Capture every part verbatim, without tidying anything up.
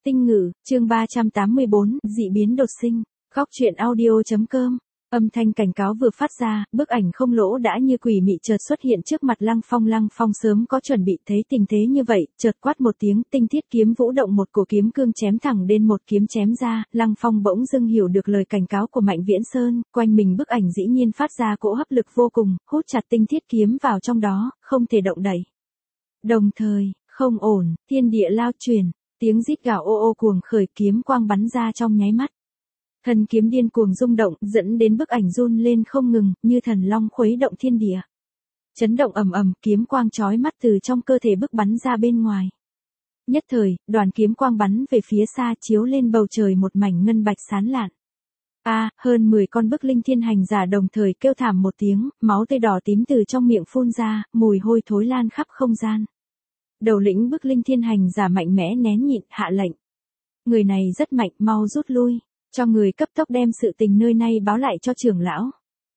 Tinh ngữ, chương ba trăm tám mươi bốn, dị biến đột sinh, góc truyện audio.com. Âm thanh cảnh cáo vừa phát ra, bức ảnh không lỗ đã như quỷ mị chợt xuất hiện trước mặt Lăng Phong. Lăng Phong sớm có chuẩn bị, thấy tình thế như vậy, chợt quát một tiếng, tinh thiết kiếm vũ động, một cổ kiếm cương chém thẳng đến một kiếm chém ra. Lăng Phong bỗng dưng hiểu được lời cảnh cáo của Mạnh Viễn Sơn, quanh mình bức ảnh dĩ nhiên phát ra cỗ hấp lực vô cùng, hút chặt tinh thiết kiếm vào trong đó, không thể động đậy. Đồng thời, không ổn, thiên địa lao chuyển, tiếng rít gào ô ô cuồng khởi, kiếm quang bắn ra trong nháy mắt. Thần kiếm điên cuồng rung động, dẫn đến bức ảnh run lên không ngừng, như thần long khuấy động thiên địa. Chấn động ầm ầm, kiếm quang chói mắt từ trong cơ thể bức bắn ra bên ngoài. Nhất thời, đoàn kiếm quang bắn về phía xa, chiếu lên bầu trời một mảnh ngân bạch sáng lạn. A, à, hơn mười con bức linh thiên hành giả đồng thời kêu thảm một tiếng, máu tươi đỏ tím từ trong miệng phun ra, mùi hôi thối lan khắp không gian. Đầu lĩnh bức linh thiên hành giả mạnh mẽ nén nhịn, hạ lệnh. Người này rất mạnh, mau rút lui. Cho người cấp tốc đem sự tình nơi này báo lại cho trưởng lão.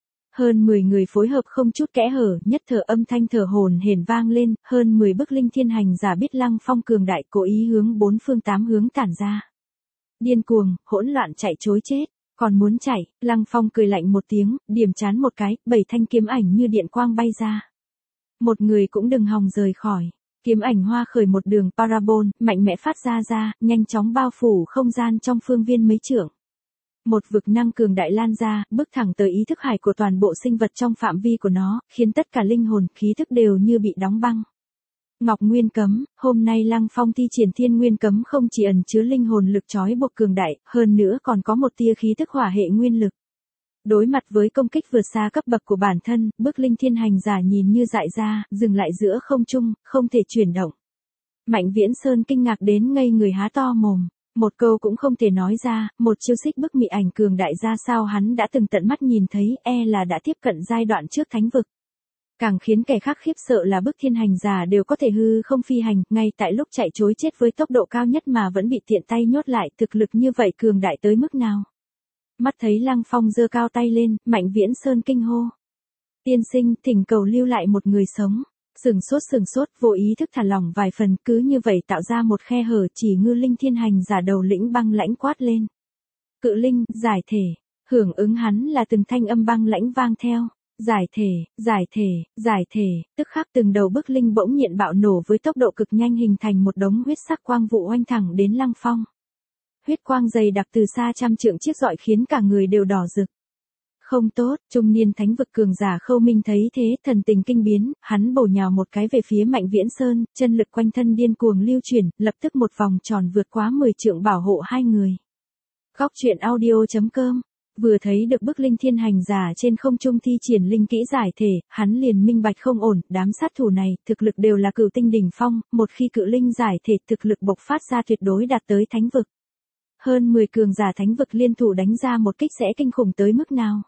Hơn mười người phối hợp không chút kẽ hở, nhất thở âm thanh thở hổn hển vang lên, hơn mười bức linh thiên hành giả biết Lăng Phong cường đại, cố ý hướng bốn phương tám hướng tản ra. Điên cuồng, hỗn loạn chạy trối chết, còn muốn chạy, Lăng Phong cười lạnh một tiếng, điểm chán một cái, bảy thanh kiếm ảnh như điện quang bay ra. Một người cũng đừng hòng rời khỏi. Kiếm ảnh hoa khởi một đường parabol, mạnh mẽ phát ra ra, nhanh chóng bao phủ không gian trong phương viên mấy trượng. Một vực năng cường đại lan ra, bước thẳng tới ý thức hải của toàn bộ sinh vật trong phạm vi của nó, khiến tất cả linh hồn, khí thức đều như bị đóng băng. Ngọc Nguyên Cấm, hôm nay Lăng Phong thi triển Thiên Nguyên Cấm không chỉ ẩn chứa linh hồn lực trói buộc cường đại, hơn nữa còn có một tia khí thức hỏa hệ nguyên lực. Đối mặt với công kích vượt xa cấp bậc của bản thân, bức linh thiên hành giả nhìn như dại ra, dừng lại giữa không trung, không thể chuyển động. Mạnh Viễn Sơn kinh ngạc đến ngây người há to mồm. Một câu cũng không thể nói ra, một chiêu xích bức mị ảnh cường đại ra sao hắn đã từng tận mắt nhìn thấy, e là đã tiếp cận giai đoạn trước thánh vực. Càng khiến kẻ khác khiếp sợ là bức thiên hành giả đều có thể hư không phi hành, ngay tại lúc chạy trối chết với tốc độ cao nhất mà vẫn bị tiện tay nhốt lại, thực lực như vậy cường đại tới mức nào. Mắt thấy Lăng Phong giơ cao tay lên, Mạnh Viễn Sơn kinh hô. Tiên sinh, thỉnh cầu lưu lại một người sống. Sừng sốt sừng sốt, vô ý thức thả lỏng vài phần, cứ như vậy tạo ra một khe hở, chỉ ngư linh thiên hành giả đầu lĩnh băng lãnh quát lên. Cự linh, giải thể, hưởng ứng hắn là từng thanh âm băng lãnh vang theo. Giải thể, giải thể, giải thể, tức khắc từng đầu bức linh bỗng nhiên bạo nổ với tốc độ cực nhanh hình thành một đống huyết sắc quang vụ oanh thẳng đến Lăng Phong. Huyết quang dày đặc từ xa trăm trượng chiếc rọi khiến cả người đều đỏ rực. Không tốt, trung niên thánh vực cường giả Khâu Minh thấy thế, thần tình kinh biến, hắn bổ nhào một cái về phía Mạnh Viễn Sơn, chân lực quanh thân điên cuồng lưu chuyển, lập tức một vòng tròn vượt quá mười trượng bảo hộ hai người. Góc truyện audio.com. Vừa thấy được bức linh thiên hành giả trên không trung thi triển linh kỹ giải thể, hắn liền minh bạch không ổn, đám sát thủ này, thực lực đều là cửu tinh đỉnh phong, một khi cự linh giải thể thực lực bộc phát ra tuyệt đối đạt tới thánh vực. Hơn mười cường giả thánh vực liên thủ đánh ra một kích sẽ kinh khủng tới mức nào.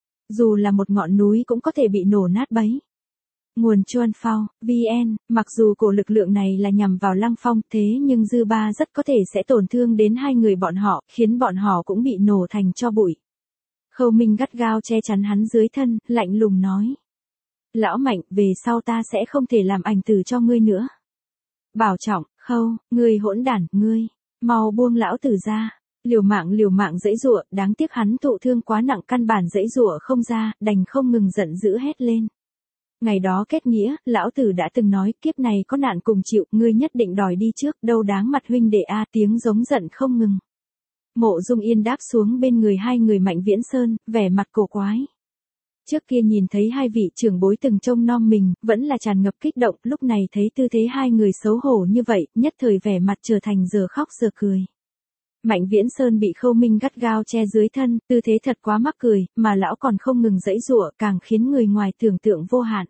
Dù là một ngọn núi cũng có thể bị nổ nát bấy. Nguồn Chuan Phao, vê en, mặc dù cổ lực lượng này là nhằm vào Lăng Phong, thế nhưng dư ba rất có thể sẽ tổn thương đến hai người bọn họ, khiến bọn họ cũng bị nổ thành tro bụi. Khâu Minh gắt gao che chắn hắn dưới thân, lạnh lùng nói. Lão Mạnh, về sau ta sẽ không thể làm ảnh tử cho ngươi nữa. Bảo trọng, Khâu, ngươi hỗn đản, ngươi, mau buông lão tử ra. Liều mạng liều mạng giãy giụa, đáng tiếc hắn thụ thương quá nặng căn bản giãy giụa không ra, đành không ngừng giận dữ hét lên. Ngày đó kết nghĩa, lão tử đã từng nói, kiếp này có nạn cùng chịu, ngươi nhất định đòi đi trước, đâu đáng mặt huynh đệ a, tiếng giống giận không ngừng. Mộ Dung Yên đáp xuống bên người hai người Mạnh Viễn Sơn, vẻ mặt cổ quái. Trước kia nhìn thấy hai vị trưởng bối từng trông nom mình, vẫn là tràn ngập kích động, lúc này thấy tư thế hai người xấu hổ như vậy, nhất thời vẻ mặt trở thành giờ khóc giờ cười. Mạnh Viễn Sơn bị Khâu Minh gắt gao che dưới thân, tư thế thật quá mắc cười, mà lão còn không ngừng giãy giụa, càng khiến người ngoài tưởng tượng vô hạn.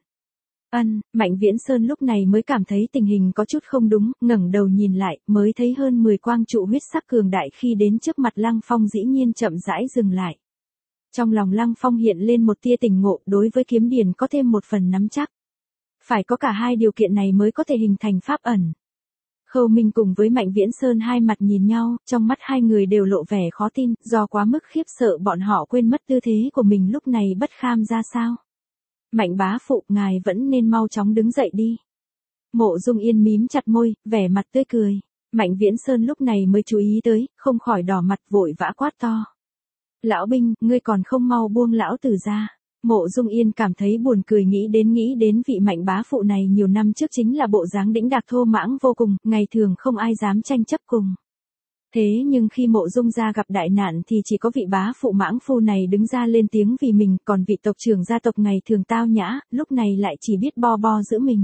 Ân, Mạnh Viễn Sơn lúc này mới cảm thấy tình hình có chút không đúng, ngẩng đầu nhìn lại, mới thấy hơn mười quang trụ huyết sắc cường đại khi đến trước mặt Lăng Phong dĩ nhiên chậm rãi dừng lại. Trong lòng Lăng Phong hiện lên một tia tỉnh ngộ, đối với kiếm điển có thêm một phần nắm chắc. Phải có cả hai điều kiện này mới có thể hình thành pháp ẩn. Khâu Minh cùng với Mạnh Viễn Sơn hai mặt nhìn nhau, trong mắt hai người đều lộ vẻ khó tin, do quá mức khiếp sợ bọn họ quên mất tư thế của mình lúc này bất kham ra sao. Mạnh bá phụ, ngài vẫn nên mau chóng đứng dậy đi. Mộ Dung Yên mím chặt môi, vẻ mặt tươi cười. Mạnh Viễn Sơn lúc này mới chú ý tới, không khỏi đỏ mặt vội vã quát to. Lão binh, ngươi còn không mau buông lão tử ra. Mộ Dung Yên cảm thấy buồn cười nghĩ đến nghĩ đến vị Mạnh bá phụ này nhiều năm trước chính là bộ dáng đĩnh đạc thô mãng vô cùng, ngày thường không ai dám tranh chấp cùng. Thế nhưng khi Mộ Dung gia gặp đại nạn thì chỉ có vị bá phụ mãng phu này đứng ra lên tiếng vì mình, còn vị tộc trưởng gia tộc ngày thường tao nhã, lúc này lại chỉ biết bo bo giữ mình.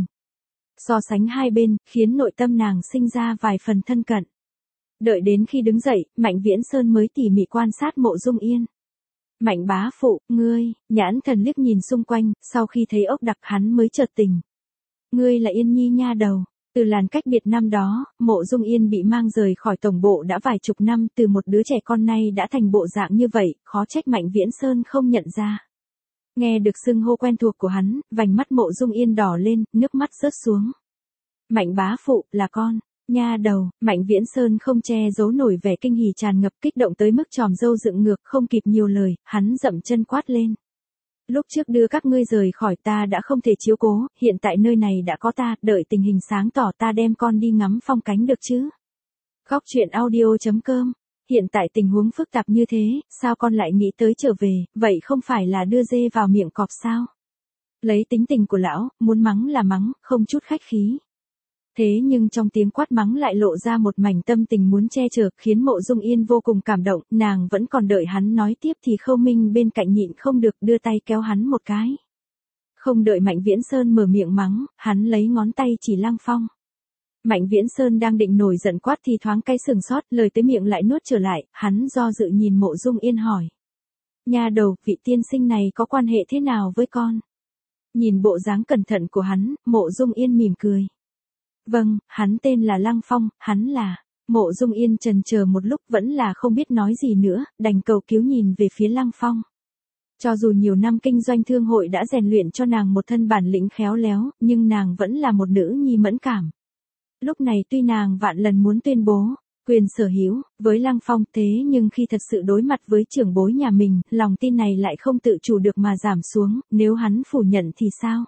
So sánh hai bên, khiến nội tâm nàng sinh ra vài phần thân cận. Đợi đến khi đứng dậy, Mạnh Viễn Sơn mới tỉ mỉ quan sát Mộ Dung Yên. Mạnh bá phụ, ngươi, nhãn thần liếc nhìn xung quanh, sau khi thấy ốc đặc hắn mới chợt tỉnh. Ngươi là Yên Nhi nha đầu. Từ làn cách biệt năm đó, Mộ Dung Yên bị mang rời khỏi tổng bộ đã vài chục năm, từ một đứa trẻ con nay đã thành bộ dạng như vậy, khó trách Mạnh Viễn Sơn không nhận ra. Nghe được xưng hô quen thuộc của hắn, vành mắt Mộ Dung Yên đỏ lên, nước mắt rớt xuống. Mạnh bá phụ, là con. Nha đầu, Mạnh Viễn Sơn không che giấu nổi vẻ kinh hỉ tràn ngập, kích động tới mức tròm râu dựng ngược, không kịp nhiều lời, hắn dậm chân quát lên. Lúc trước đưa các ngươi rời khỏi ta đã không thể chiếu cố, hiện tại nơi này đã có ta, đợi tình hình sáng tỏ ta đem con đi ngắm phong cánh được chứ. Khóc chuyện audio chấm com. Hiện tại tình huống phức tạp như thế, sao con lại nghĩ tới trở về, vậy không phải là đưa dê vào miệng cọp sao? Lấy tính tình của lão, muốn mắng là mắng, không chút khách khí. Thế nhưng trong tiếng quát mắng lại lộ ra một mảnh tâm tình muốn che chở, khiến Mộ Dung Yên vô cùng cảm động, nàng vẫn còn đợi hắn nói tiếp thì Khâu Minh bên cạnh nhịn không được đưa tay kéo hắn một cái. Không đợi Mạnh Viễn Sơn mở miệng mắng, hắn lấy ngón tay chỉ Lăng Phong. Mạnh Viễn Sơn đang định nổi giận quát thì thoáng cay sừng sót, lời tới miệng lại nuốt trở lại, hắn do dự nhìn Mộ Dung Yên hỏi. Nha đầu, vị tiên sinh này có quan hệ thế nào với con? Nhìn bộ dáng cẩn thận của hắn, Mộ Dung Yên mỉm cười. Vâng, hắn tên là Lăng Phong, hắn là. Mộ Dung Yên chần chờ một lúc vẫn là không biết nói gì nữa, đành cầu cứu nhìn về phía Lăng Phong. Cho dù nhiều năm kinh doanh thương hội đã rèn luyện cho nàng một thân bản lĩnh khéo léo, nhưng nàng vẫn là một nữ nhi mẫn cảm. Lúc này tuy nàng vạn lần muốn tuyên bố quyền sở hữu với Lăng Phong, thế nhưng khi thật sự đối mặt với trưởng bối nhà mình, lòng tin này lại không tự chủ được mà giảm xuống, nếu hắn phủ nhận thì sao?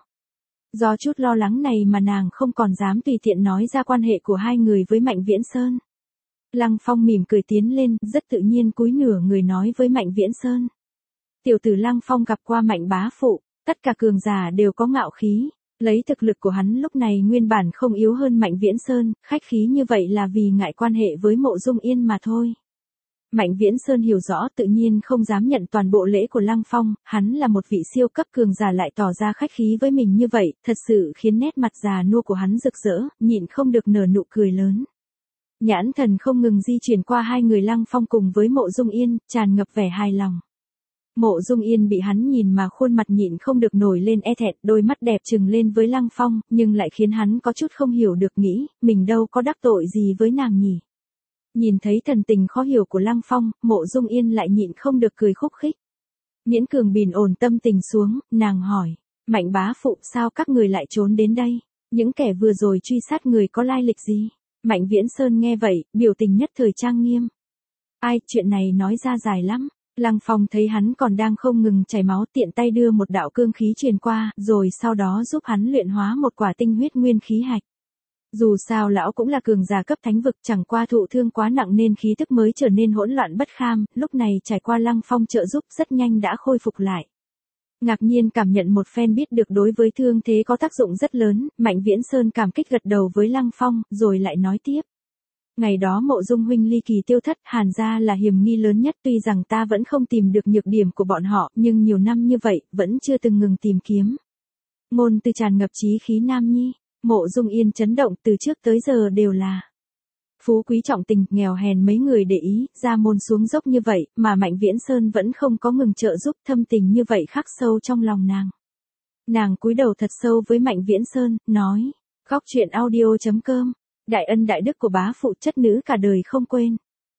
Do chút lo lắng này mà nàng không còn dám tùy tiện nói ra quan hệ của hai người với Mạnh Viễn Sơn. Lăng Phong mỉm cười tiến lên, rất tự nhiên cúi nửa người nói với Mạnh Viễn Sơn. Tiểu tử Lăng Phong gặp qua Mạnh bá phụ, tất cả cường giả đều có ngạo khí, lấy thực lực của hắn lúc này nguyên bản không yếu hơn Mạnh Viễn Sơn, khách khí như vậy là vì ngại quan hệ với Mộ Dung Yên mà thôi. Mạnh Viễn Sơn hiểu rõ tự nhiên không dám nhận toàn bộ lễ của Lăng Phong, hắn là một vị siêu cấp cường giả lại tỏ ra khách khí với mình như vậy, thật sự khiến nét mặt già nua của hắn rực rỡ, nhịn không được nở nụ cười lớn. Nhãn thần không ngừng di chuyển qua hai người Lăng Phong cùng với Mộ Dung Yên, tràn ngập vẻ hài lòng. Mộ Dung Yên bị hắn nhìn mà khuôn mặt nhịn không được nổi lên e thẹn, đôi mắt đẹp trừng lên với Lăng Phong, nhưng lại khiến hắn có chút không hiểu được nghĩ, mình đâu có đắc tội gì với nàng nhỉ. Nhìn thấy thần tình khó hiểu của Lăng Phong, Mộ Dung Yên lại nhịn không được cười khúc khích. Miễn cường bình ổn tâm tình xuống, nàng hỏi, Mạnh bá phụ sao các người lại trốn đến đây? Những kẻ vừa rồi truy sát người có lai lịch gì? Mạnh Viễn Sơn nghe vậy, biểu tình nhất thời trang nghiêm. Ai, chuyện này nói ra dài lắm. Lăng Phong thấy hắn còn đang không ngừng chảy máu, tiện tay đưa một đạo cương khí truyền qua, rồi sau đó giúp hắn luyện hóa một quả tinh huyết nguyên khí hạch. Dù sao lão cũng là cường giả cấp thánh vực, chẳng qua thụ thương quá nặng nên khí tức mới trở nên hỗn loạn bất kham, lúc này trải qua Lăng Phong trợ giúp rất nhanh đã khôi phục lại. Ngạc nhiên cảm nhận một phen biết được đối với thương thế có tác dụng rất lớn, Mạnh Viễn Sơn cảm kích gật đầu với Lăng Phong, rồi lại nói tiếp. Ngày đó Mộ Dung huynh ly kỳ tiêu thất, Hàn gia là hiểm nghi lớn nhất, tuy rằng ta vẫn không tìm được nhược điểm của bọn họ, nhưng nhiều năm như vậy, vẫn chưa từng ngừng tìm kiếm. Ngôn từ tràn ngập chí khí nam nhi, Mộ Dung Yên chấn động, từ trước tới giờ đều là phú quý trọng tình, nghèo hèn mấy người để ý, ra môn xuống dốc như vậy, mà Mạnh Viễn Sơn vẫn không có ngừng trợ giúp, thâm tình như vậy khắc sâu trong lòng nàng. Nàng cúi đầu thật sâu với Mạnh Viễn Sơn, nói, khóc chuyện audio chấm com. Đại ân đại đức của bá phụ chất nữ cả đời không quên.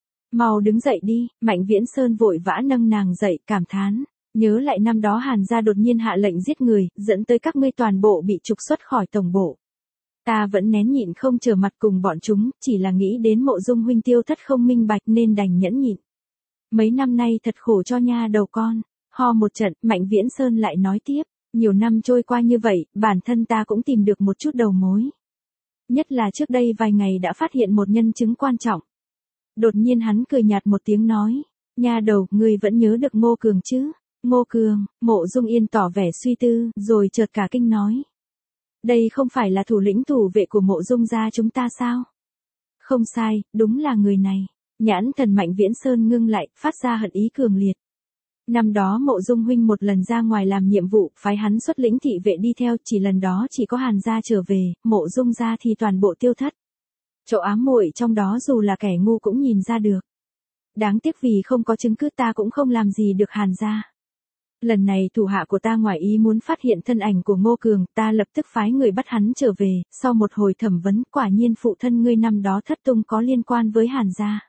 Mau đứng dậy đi, Mạnh Viễn Sơn vội vã nâng nàng dậy, cảm thán. Nhớ lại năm đó Hàn gia đột nhiên hạ lệnh giết người, dẫn tới các ngươi toàn bộ bị trục xuất khỏi tổng bộ. Ta vẫn nén nhịn không trở mặt cùng bọn chúng, chỉ là nghĩ đến Mộ Dung huynh tiêu thất không minh bạch nên đành nhẫn nhịn. Mấy năm nay thật khổ cho nha đầu con. Ho một trận, Mạnh Viễn Sơn lại nói tiếp. Nhiều năm trôi qua như vậy, bản thân ta cũng tìm được một chút đầu mối. Nhất là trước đây vài ngày đã phát hiện một nhân chứng quan trọng. Đột nhiên hắn cười nhạt một tiếng nói, nha đầu, ngươi vẫn nhớ được Ngô Cường chứ? Ngô Cường, Mộ Dung Yên tỏ vẻ suy tư, rồi chợt cả kinh nói. Đây không phải là thủ lĩnh thủ vệ của Mộ Dung gia chúng ta sao? Không sai, đúng là người này. Nhãn thần Mạnh Viễn Sơn ngưng lại, phát ra hận ý cường liệt. Năm đó Mộ Dung huynh một lần ra ngoài làm nhiệm vụ, phái hắn xuất lĩnh thị vệ đi theo, chỉ lần đó chỉ có Hàn gia trở về, Mộ Dung gia thì toàn bộ tiêu thất. Chỗ ám muội trong đó dù là kẻ ngu cũng nhìn ra được. Đáng tiếc vì không có chứng cứ ta cũng không làm gì được Hàn gia. Lần này thủ hạ của ta ngoài ý muốn phát hiện thân ảnh của Ngô Cường, ta lập tức phái người bắt hắn trở về, sau một hồi thẩm vấn, quả nhiên phụ thân ngươi năm đó thất tung có liên quan với Hàn gia.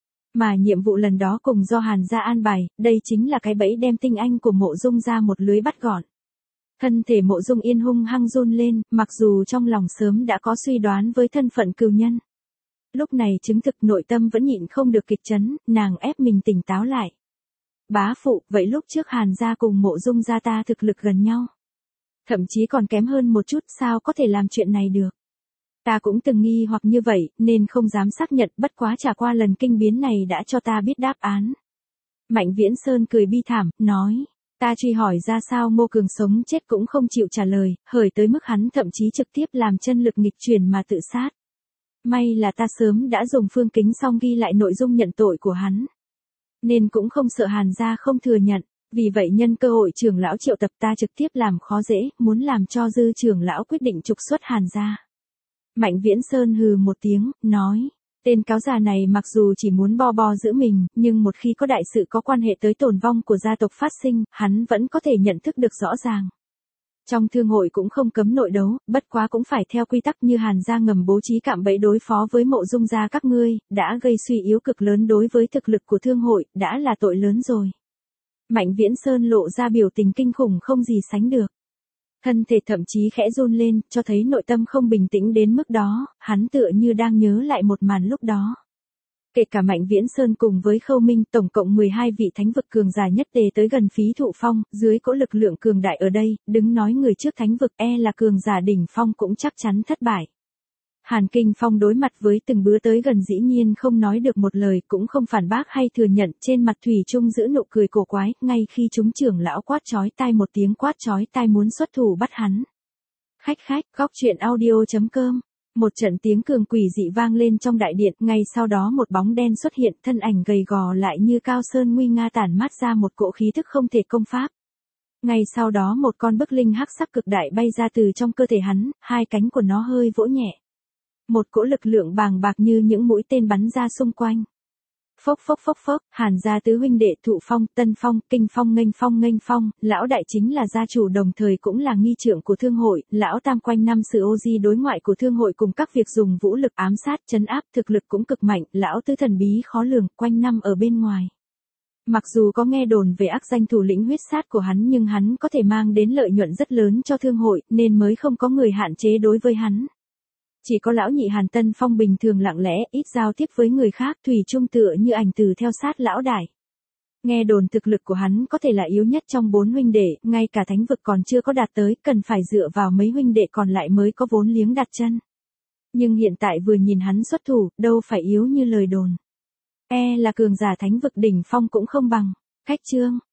Mà nhiệm vụ lần đó cùng do Hàn gia an bài, đây chính là cái bẫy đem tinh anh của Mộ Dung ra một lưới bắt gọn. Thân thể Mộ Dung Yên hung hăng run lên, mặc dù trong lòng sớm đã có suy đoán với thân phận cừu nhân. Lúc này chứng thực nội tâm vẫn nhịn không được kịch chấn, nàng ép mình tỉnh táo lại. Bá phụ, vậy lúc trước Hàn gia cùng Mộ Dung gia ta thực lực gần nhau. Thậm chí còn kém hơn một chút, sao có thể làm chuyện này được. Ta cũng từng nghi hoặc như vậy, nên không dám xác nhận, bất quá trải qua lần kinh biến này đã cho ta biết đáp án. Mạnh Viễn Sơn cười bi thảm, nói, ta truy hỏi ra sao Ngô Cường sống chết cũng không chịu trả lời, hời tới mức hắn thậm chí trực tiếp làm chân lực nghịch chuyển mà tự sát. May là ta sớm đã dùng phương kính xong ghi lại nội dung nhận tội của hắn. Nên cũng không sợ Hàn gia không thừa nhận, vì vậy nhân cơ hội trưởng lão triệu tập ta trực tiếp làm khó dễ, muốn làm cho dư trưởng lão quyết định trục xuất Hàn gia. Mạnh Viễn Sơn hừ một tiếng, nói, tên cáo già này mặc dù chỉ muốn bo bo giữ mình, nhưng một khi có đại sự có quan hệ tới tồn vong của gia tộc phát sinh, hắn vẫn có thể nhận thức được rõ ràng. Trong thương hội cũng không cấm nội đấu, bất quá cũng phải theo quy tắc như Hàn gia ngầm bố trí cạm bẫy đối phó với Mộ Dung gia các ngươi, đã gây suy yếu cực lớn đối với thực lực của thương hội, đã là tội lớn rồi. Mạnh Viễn Sơn lộ ra biểu tình kinh khủng không gì sánh được. Thân thể thậm chí khẽ run lên, cho thấy nội tâm không bình tĩnh đến mức đó, hắn tựa như đang nhớ lại một màn lúc đó. Kể cả Mạnh Viễn Sơn cùng với Khâu Minh, tổng cộng mười hai vị thánh vực cường giả nhất đề tới gần Phí Thụ Phong, dưới cỗ lực lượng cường đại ở đây, đứng nói người trước thánh vực e là cường giả đỉnh phong cũng chắc chắn thất bại. Hàn Kinh Phong đối mặt với từng bữa tới gần dĩ nhiên không nói được một lời, cũng không phản bác hay thừa nhận, trên mặt thủy chung giữ nụ cười cổ quái, ngay khi chúng trưởng lão quát chói tai một tiếng quát chói tai muốn xuất thủ bắt hắn. Khách khách, góc truyện audio chấm com. Một trận tiếng cường quỷ dị vang lên trong đại điện, ngay sau đó một bóng đen xuất hiện, thân ảnh gầy gò lại như cao sơn nguy nga tản mát ra một cỗ khí thức không thể công pháp. Ngay sau đó một con bức linh hắc sắc cực đại bay ra từ trong cơ thể hắn, hai cánh của nó hơi vỗ nhẹ. Một cỗ lực lượng bàng bạc như những mũi tên bắn ra xung quanh. Phốc phốc phốc phốc, Hàn gia tứ huynh đệ Thụ Phong, Tân Phong, Kinh Phong, Nghênh Phong, Nghênh Phong, lão đại chính là gia chủ đồng thời cũng là nghi trưởng của thương hội, lão tam quanh năm sự ô di đối ngoại của thương hội cùng các việc dùng vũ lực ám sát, trấn áp, thực lực cũng cực mạnh, lão tứ thần bí khó lường, quanh năm ở bên ngoài. Mặc dù có nghe đồn về ác danh thủ lĩnh huyết sát của hắn nhưng hắn có thể mang đến lợi nhuận rất lớn cho thương hội, nên mới không có người hạn chế đối với hắn. Chỉ có lão nhị Hàn Tân Phong bình thường lặng lẽ, ít giao tiếp với người khác, thủy chung tựa như ảnh từ theo sát lão đại. Nghe đồn thực lực của hắn có thể là yếu nhất trong bốn huynh đệ, ngay cả thánh vực còn chưa có đạt tới, cần phải dựa vào mấy huynh đệ còn lại mới có vốn liếng đặt chân. Nhưng hiện tại vừa nhìn hắn xuất thủ, đâu phải yếu như lời đồn. E là cường giả thánh vực đỉnh phong cũng không bằng. Khách chương,